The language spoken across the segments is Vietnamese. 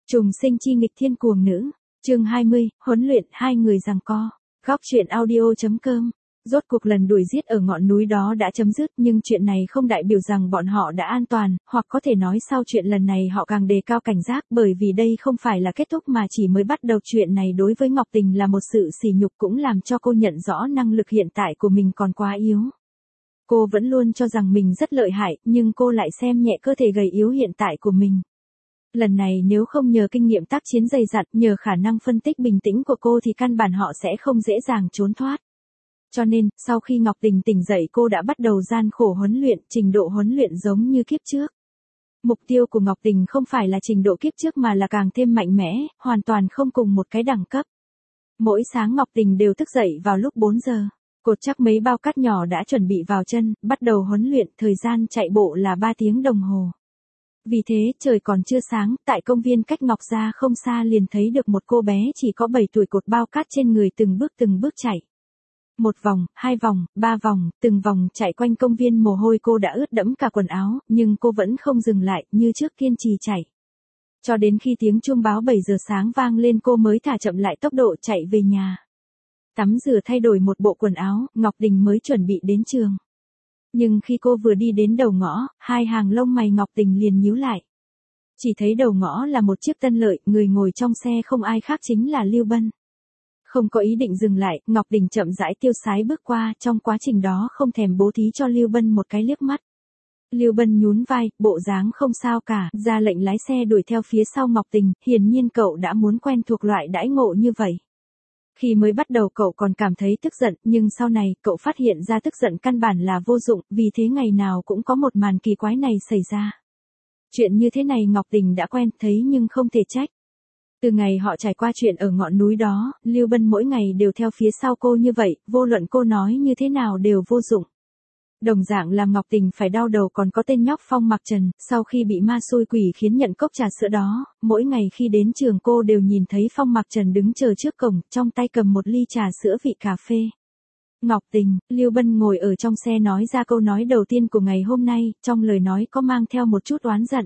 Trùng sinh chi nghịch thiên cuồng nữ. Chương 20, huấn luyện hai người giằng co. Góc truyện audio.com. Rốt cuộc lần đuổi giết ở ngọn núi đó đã chấm dứt, nhưng chuyện này không đại biểu rằng bọn họ đã an toàn, hoặc có thể nói sau chuyện lần này họ càng đề cao cảnh giác, bởi vì đây không phải là kết thúc mà chỉ mới bắt đầu. Chuyện này đối với Ngọc Tình là một sự sỉ nhục, cũng làm cho cô nhận rõ năng lực hiện tại của mình còn quá yếu. Cô vẫn luôn cho rằng mình rất lợi hại, nhưng cô lại xem nhẹ cơ thể gầy yếu hiện tại của mình. Lần này nếu không nhờ kinh nghiệm tác chiến dày dặn, nhờ khả năng phân tích bình tĩnh của cô thì căn bản họ sẽ không dễ dàng trốn thoát. Cho nên, sau khi Ngọc Tình tỉnh dậy cô đã bắt đầu gian khổ huấn luyện, trình độ huấn luyện giống như kiếp trước. Mục tiêu của Ngọc Tình không phải là trình độ kiếp trước mà là càng thêm mạnh mẽ, hoàn toàn không cùng một cái đẳng cấp. Mỗi sáng Ngọc Tình đều thức dậy vào lúc 4 giờ. Cột chắc mấy bao cát nhỏ đã chuẩn bị vào chân, bắt đầu huấn luyện, thời gian chạy bộ là 3 tiếng đồng hồ. Vì thế, trời còn chưa sáng, tại công viên cách Ngọc Gia không xa liền thấy được một cô bé chỉ có 7 tuổi cột bao cát trên người từng bước chạy. 1 vòng, 2 vòng, 3 vòng, từng vòng chạy quanh công viên, mồ hôi cô đã ướt đẫm cả quần áo, nhưng cô vẫn không dừng lại, như trước kiên trì chạy. Cho đến khi tiếng chuông báo 7 giờ sáng vang lên cô mới thả chậm lại tốc độ chạy về nhà. Tắm rửa thay đổi một bộ quần áo, Ngọc Tình mới chuẩn bị đến trường. Nhưng khi cô vừa đi đến đầu ngõ, hai hàng lông mày Ngọc Tình liền nhíu lại. Chỉ thấy đầu ngõ là một chiếc Tân Lợi, người ngồi trong xe không ai khác chính là Lưu Bân. Không có ý định dừng lại, Ngọc Tình chậm rãi tiêu sái bước qua, trong quá trình đó không thèm bố thí cho Lưu Bân một cái liếc mắt. Lưu Bân nhún vai, bộ dáng không sao cả, ra lệnh lái xe đuổi theo phía sau Ngọc Tình, hiển nhiên cậu đã muốn quen thuộc loại đãi ngộ như vậy. Khi mới bắt đầu cậu còn cảm thấy tức giận, nhưng sau này cậu phát hiện ra tức giận căn bản là vô dụng, vì thế ngày nào cũng có một màn kỳ quái này xảy ra. Chuyện như thế này Ngọc Tình đã quen thấy nhưng không thể trách. Từ ngày họ trải qua chuyện ở ngọn núi đó, Lưu Bân mỗi ngày đều theo phía sau cô như vậy, vô luận cô nói như thế nào đều vô dụng. Đồng dạng làm Ngọc Tình phải đau đầu còn có tên nhóc Phong Mặc Trần, sau khi bị ma xui quỷ khiến nhận cốc trà sữa đó, mỗi ngày khi đến trường cô đều nhìn thấy Phong Mặc Trần đứng chờ trước cổng, trong tay cầm một ly trà sữa vị cà phê. Ngọc Tình, Lưu Bân ngồi ở trong xe nói ra câu nói đầu tiên của ngày hôm nay, trong lời nói có mang theo một chút oán giận.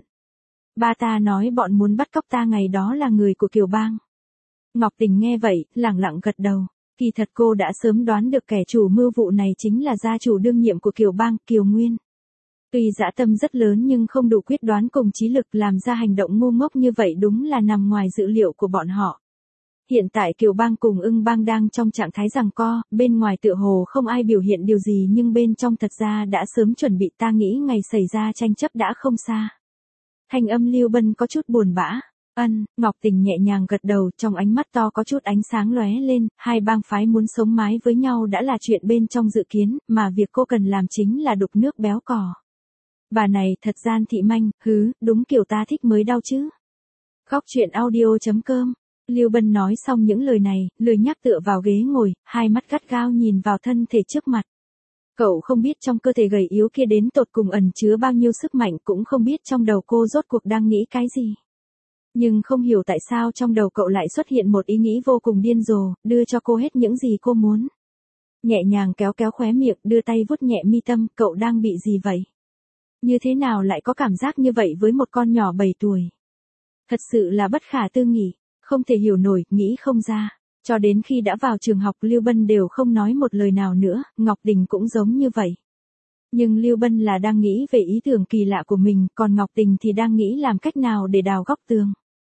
Ba ta nói bọn muốn bắt cóc ta ngày đó là người của Kiều Bang. Ngọc Tình nghe vậy, lẳng lặng gật đầu. Kỳ thật cô đã sớm đoán được kẻ chủ mưu vụ này chính là gia chủ đương nhiệm của Kiều Bang, Kiều Nguyên. Tuy dã tâm rất lớn nhưng không đủ quyết đoán cùng trí lực, làm ra hành động ngu ngốc như vậy đúng là nằm ngoài dự liệu của bọn họ. Hiện tại Kiều Bang cùng Ưng Bang đang trong trạng thái giằng co, bên ngoài tựa hồ không ai biểu hiện điều gì nhưng bên trong thật ra đã sớm chuẩn bị, ta nghĩ ngày xảy ra tranh chấp đã không xa. Thanh âm Lưu Bân có chút buồn bã. Ngọc Tình nhẹ nhàng gật đầu, trong ánh mắt to có chút ánh sáng lóe lên, hai bang phái muốn sống mái với nhau đã là chuyện bên trong dự kiến, mà việc cô cần làm chính là đục nước béo cò. Bà này thật gian thị manh, đúng kiểu ta thích mới đau chứ. Góc truyện audio.com. Lưu Bân nói xong những lời này, lười nhác tựa vào ghế ngồi, hai mắt gắt gao nhìn vào thân thể trước mặt. Cậu không biết trong cơ thể gầy yếu kia đến tột cùng ẩn chứa bao nhiêu sức mạnh, cũng không biết trong đầu cô rốt cuộc đang nghĩ cái gì. Nhưng không hiểu tại sao trong đầu cậu lại xuất hiện một ý nghĩ vô cùng điên rồ, đưa cho cô hết những gì cô muốn. Nhẹ nhàng kéo khóe miệng, đưa tay vuốt nhẹ mi tâm, cậu đang bị gì vậy? Như thế nào lại có cảm giác như vậy với một con nhỏ 7 tuổi? Thật sự là bất khả tư nghị, không thể hiểu nổi, nghĩ không ra. Cho đến khi đã vào trường học Lưu Bân đều không nói một lời nào nữa, Ngọc Tình cũng giống như vậy. Nhưng Lưu Bân là đang nghĩ về ý tưởng kỳ lạ của mình, còn Ngọc Tình thì đang nghĩ làm cách nào để đào góc tường.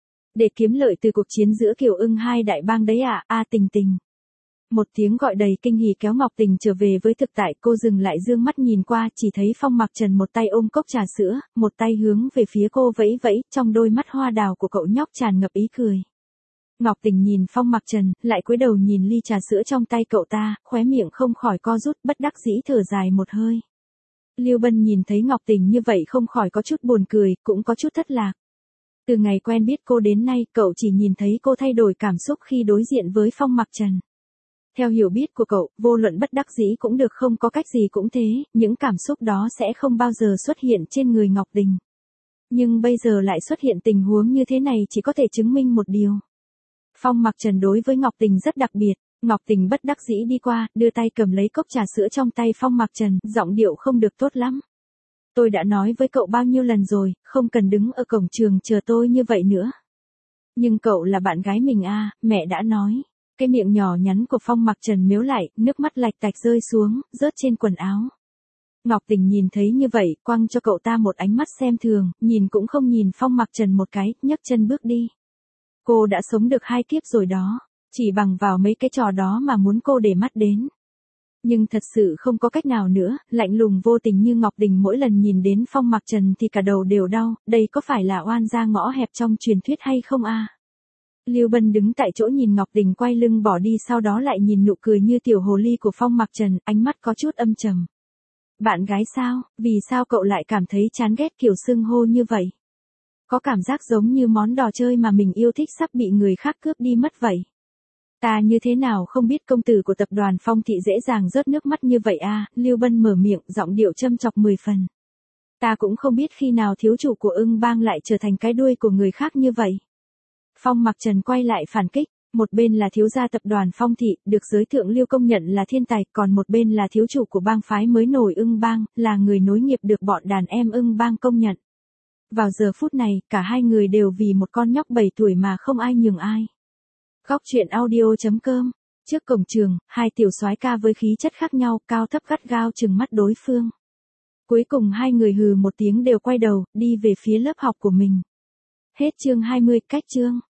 Để kiếm lợi từ cuộc chiến giữa Kiều Ưng hai đại bang đấy à, Tình Tình. Một tiếng gọi đầy kinh hỉ kéo Ngọc Tình trở về với thực tại, cô dừng lại dương mắt nhìn qua, chỉ thấy Phong Mặc Trần một tay ôm cốc trà sữa, một tay hướng về phía cô vẫy vẫy, trong đôi mắt hoa đào của cậu nhóc tràn ngập ý cười. Ngọc Tình nhìn Phong Mặc Trần, lại cúi đầu nhìn ly trà sữa trong tay cậu ta, khóe miệng không khỏi co rút, bất đắc dĩ thở dài một hơi. Lưu Bân nhìn thấy Ngọc Tình như vậy không khỏi có chút buồn cười, cũng có chút thất lạc. Từ ngày quen biết cô đến nay, cậu chỉ nhìn thấy cô thay đổi cảm xúc khi đối diện với Phong Mặc Trần. Theo hiểu biết của cậu, vô luận bất đắc dĩ cũng được, không có cách gì cũng thế, những cảm xúc đó sẽ không bao giờ xuất hiện trên người Ngọc Tình. Nhưng bây giờ lại xuất hiện tình huống như thế này chỉ có thể chứng minh một điều. Phong Mặc Trần đối với Ngọc Tình rất đặc biệt. Ngọc Tình bất đắc dĩ đi qua, đưa tay cầm lấy cốc trà sữa trong tay Phong Mặc Trần, giọng điệu không được tốt lắm. Tôi đã nói với cậu bao nhiêu lần rồi, không cần đứng ở cổng trường chờ tôi như vậy nữa. Nhưng cậu là bạn gái mình à, mẹ đã nói. Cái miệng nhỏ nhắn của Phong Mặc Trần mếu lại, nước mắt lạch tạch rơi xuống, rớt trên quần áo. Ngọc Tình nhìn thấy như vậy, quăng cho cậu ta một ánh mắt xem thường, nhìn cũng không nhìn Phong Mặc Trần một cái, nhấc chân bước đi. Cô đã sống được 2 kiếp rồi đó, chỉ bằng vào mấy cái trò đó mà muốn cô để mắt đến. Nhưng thật sự không có cách nào nữa, lạnh lùng vô tình như Ngọc Tình mỗi lần nhìn đến Phong Mặc Trần thì cả đầu đều đau, đây có phải là oan gia ngõ hẹp trong truyền thuyết hay không à? Lưu Bân đứng tại chỗ nhìn Ngọc Tình quay lưng bỏ đi, sau đó lại nhìn nụ cười như tiểu hồ ly của Phong Mặc Trần, ánh mắt có chút âm trầm. Bạn gái sao, vì sao cậu lại cảm thấy chán ghét kiểu xưng hô như vậy? Có cảm giác giống như món đồ chơi mà mình yêu thích sắp bị người khác cướp đi mất vậy. Ta như thế nào không biết công tử của tập đoàn Phong Thị dễ dàng rớt nước mắt như vậy à, Lưu Bân mở miệng, giọng điệu châm chọc 10 phần. Ta cũng không biết khi nào thiếu chủ của Ưng Bang lại trở thành cái đuôi của người khác như vậy. Phong Mặc Trần quay lại phản kích, một bên là thiếu gia tập đoàn Phong Thị, được giới thượng lưu công nhận là thiên tài, còn một bên là thiếu chủ của bang phái mới nổi Ưng Bang, là người nối nghiệp được bọn đàn em Ưng Bang công nhận. Vào giờ phút này, cả hai người đều vì một con nhóc 7 tuổi mà không ai nhường ai. Góc truyện audio.com. Trước cổng trường, hai tiểu soái ca với khí chất khác nhau, cao thấp gắt gao trừng mắt đối phương. Cuối cùng hai người hừ một tiếng đều quay đầu, đi về phía lớp học của mình. Hết chương 20, cách chương.